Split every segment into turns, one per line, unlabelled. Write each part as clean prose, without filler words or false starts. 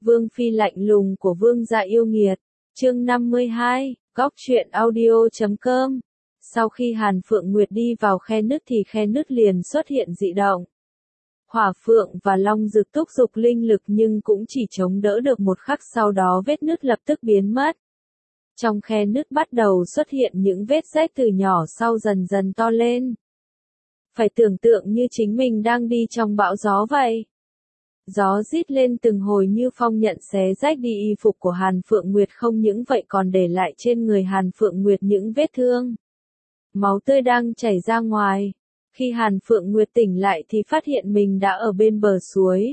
Vương phi lạnh lùng của vương gia yêu nghiệt. Chương 52, Góc truyện audio.com. Sau khi Hàn Phượng Nguyệt đi vào khe nứt thì khe nứt liền xuất hiện dị động. Hỏa Phượng và Long Dực thúc giục linh lực nhưng cũng chỉ chống đỡ được một khắc, sau đó vết nứt lập tức biến mất. Trong khe nứt bắt đầu xuất hiện những vết rách từ nhỏ sau dần dần to lên. Phải tưởng tượng như chính mình đang đi trong bão gió vậy. Gió rít lên từng hồi như phong nhận xé rách đi y phục của Hàn Phượng Nguyệt, không những vậy còn để lại trên người Hàn Phượng Nguyệt những vết thương. Máu tươi đang chảy ra ngoài. Khi Hàn Phượng Nguyệt tỉnh lại thì phát hiện mình đã ở bên bờ suối.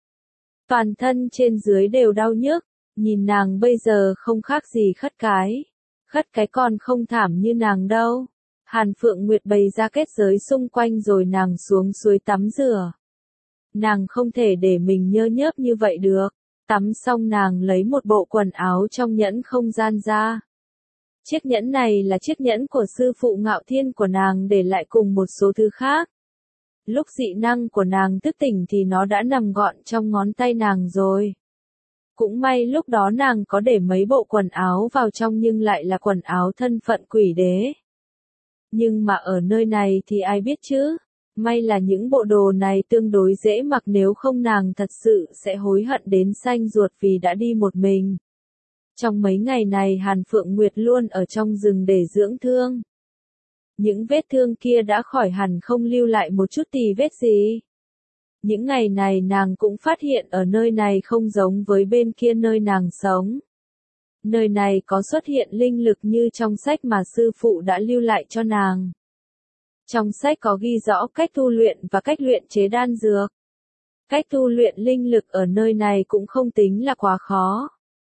Toàn thân trên dưới đều đau nhức, nhìn nàng bây giờ không khác gì khất cái. Khất cái còn không thảm như nàng đâu. Hàn Phượng Nguyệt bày ra kết giới xung quanh rồi nàng xuống suối tắm rửa. Nàng không thể để mình nhơ nhớp như vậy được. Tắm xong nàng lấy một bộ quần áo trong nhẫn không gian ra. Chiếc nhẫn này là chiếc nhẫn của sư phụ Ngạo Thiên của nàng để lại cùng một số thứ khác. Lúc dị năng của nàng thức tỉnh thì nó đã nằm gọn trong ngón tay nàng rồi. Cũng may lúc đó nàng có để mấy bộ quần áo vào trong nhưng lại là quần áo thân phận quỷ đế. Nhưng mà ở nơi này thì ai biết chứ? May là những bộ đồ này tương đối dễ mặc, nếu không nàng thật sự sẽ hối hận đến xanh ruột vì đã đi một mình. Trong mấy ngày này Hàn Phượng Nguyệt luôn ở trong rừng để dưỡng thương. Những vết thương kia đã khỏi hẳn, không lưu lại một chút tì vết gì. Những ngày này nàng cũng phát hiện ở nơi này không giống với bên kia nơi nàng sống. Nơi này có xuất hiện linh lực như trong sách mà sư phụ đã lưu lại cho nàng. Trong sách có ghi rõ cách tu luyện và cách luyện chế đan dược. Cách tu luyện linh lực ở nơi này cũng không tính là quá khó.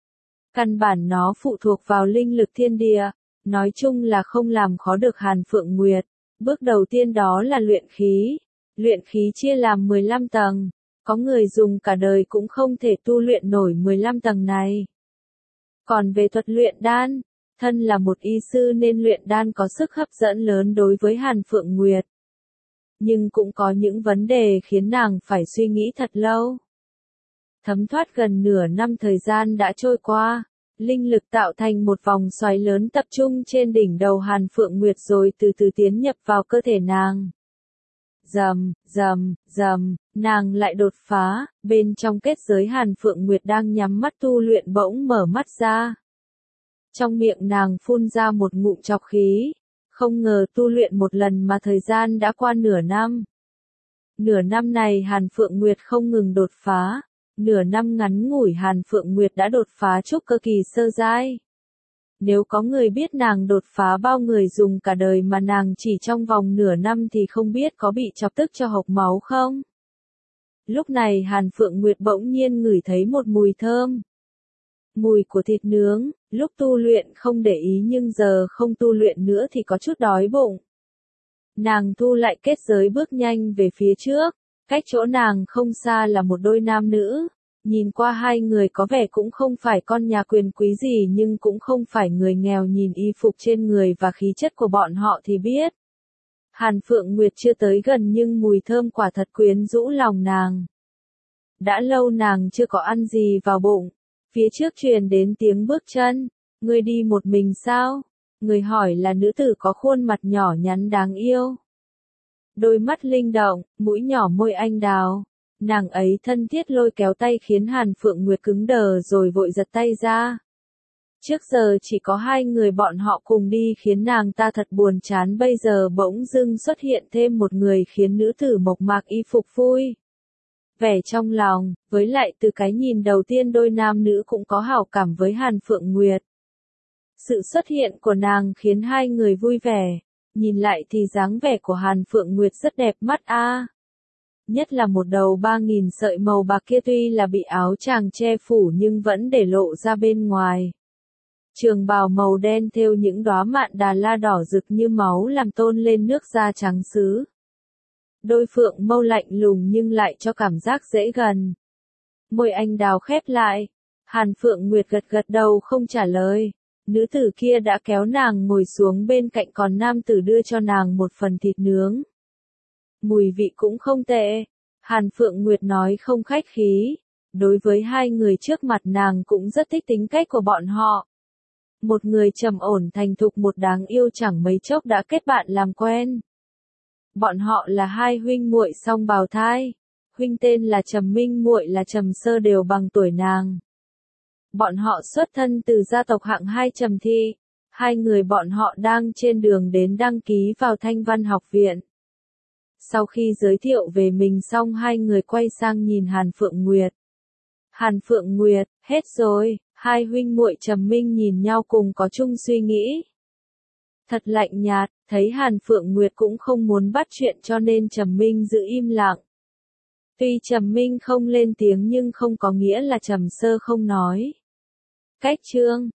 Căn bản nó phụ thuộc vào linh lực thiên địa, nói chung là không làm khó được Hàn Phượng Nguyệt. Bước đầu tiên đó là luyện khí. Luyện khí chia làm 15 tầng, có người dùng cả đời cũng không thể tu luyện nổi 15 tầng này. Còn về thuật luyện đan, thân là một y sư nên luyện đan có sức hấp dẫn lớn đối với Hàn Phượng Nguyệt. Nhưng cũng có những vấn đề khiến nàng phải suy nghĩ thật lâu. Thấm thoát gần nửa năm thời gian đã trôi qua, linh lực tạo thành một vòng xoáy lớn tập trung trên đỉnh đầu Hàn Phượng Nguyệt rồi từ từ tiến nhập vào cơ thể nàng. Rầm, rầm, rầm, nàng lại đột phá, bên trong kết giới Hàn Phượng Nguyệt đang nhắm mắt tu luyện bỗng mở mắt ra. Trong miệng nàng phun ra một ngụm trọc khí, không ngờ tu luyện một lần mà thời gian đã qua nửa năm. Nửa năm này Hàn Phượng Nguyệt không ngừng đột phá, nửa năm ngắn ngủi Hàn Phượng Nguyệt đã đột phá trúc cơ kỳ sơ giai. Nếu có người biết nàng đột phá bao người dùng cả đời mà nàng chỉ trong vòng nửa năm thì không biết có bị chọc tức cho hộc máu không? Lúc này Hàn Phượng Nguyệt bỗng nhiên ngửi thấy một mùi thơm. Mùi của thịt nướng, lúc tu luyện không để ý nhưng giờ không tu luyện nữa thì có chút đói bụng. Nàng thu lại kết giới bước nhanh về phía trước, cách chỗ nàng không xa là một đôi nam nữ. Nhìn qua hai người có vẻ cũng không phải con nhà quyền quý gì nhưng cũng không phải người nghèo, nhìn y phục trên người và khí chất của bọn họ thì biết. Hàn Phượng Nguyệt chưa tới gần nhưng mùi thơm quả thật quyến rũ lòng nàng. Đã lâu nàng chưa có ăn gì vào bụng, phía trước truyền đến tiếng bước chân. Ngươi đi một mình sao? Người hỏi là nữ tử có khuôn mặt nhỏ nhắn đáng yêu. Đôi mắt linh động, mũi nhỏ môi anh đào. Nàng ấy thân thiết lôi kéo tay khiến Hàn Phượng Nguyệt cứng đờ rồi vội giật tay ra. Trước giờ chỉ có hai người bọn họ cùng đi khiến nàng ta thật buồn chán, bây giờ bỗng dưng xuất hiện thêm một người khiến nữ tử mộc mạc y phục vui vẻ trong lòng, với lại từ cái nhìn đầu tiên đôi nam nữ cũng có hảo cảm với Hàn Phượng Nguyệt. Sự xuất hiện của nàng khiến hai người vui vẻ, nhìn lại thì dáng vẻ của Hàn Phượng Nguyệt rất đẹp mắt a. Nhất là một đầu 3.000 sợi màu bạc kia tuy là bị áo choàng che phủ nhưng vẫn để lộ ra bên ngoài. Trường bào màu đen thêu những đóa mạn đà la đỏ rực như máu làm tôn lên nước da trắng sứ. Đôi phượng mâu lạnh lùng nhưng lại cho cảm giác dễ gần. Môi anh đào khép lại, Hàn Phượng Nguyệt gật gật đầu không trả lời. Nữ tử kia đã kéo nàng ngồi xuống bên cạnh, còn nam tử đưa cho nàng một phần thịt nướng. Mùi vị cũng không tệ. Hàn Phượng Nguyệt nói không khách khí. Đối với hai người trước mặt nàng cũng rất thích tính cách của bọn họ. Một người trầm ổn thành thục, một đáng yêu, chẳng mấy chốc đã kết bạn làm quen. Bọn họ là hai huynh muội song bào thai. Huynh tên là Trầm Minh, muội là Trầm Sơ, đều bằng tuổi nàng. Bọn họ xuất thân từ gia tộc hạng 2 Trầm Thị. Hai người bọn họ đang trên đường đến đăng ký vào Thanh Văn học viện. Sau khi giới thiệu về mình xong, hai người quay sang nhìn Hàn Phượng Nguyệt. Hàn Phượng Nguyệt, hết rồi. Hai huynh muội Trầm Minh nhìn nhau cùng có chung suy nghĩ. Thật lạnh nhạt, thấy Hàn Phượng Nguyệt cũng không muốn bắt chuyện cho nên Trầm Minh giữ im lặng. Tuy Trầm Minh không lên tiếng nhưng không có nghĩa là Trầm Sơ không nói. Cách chương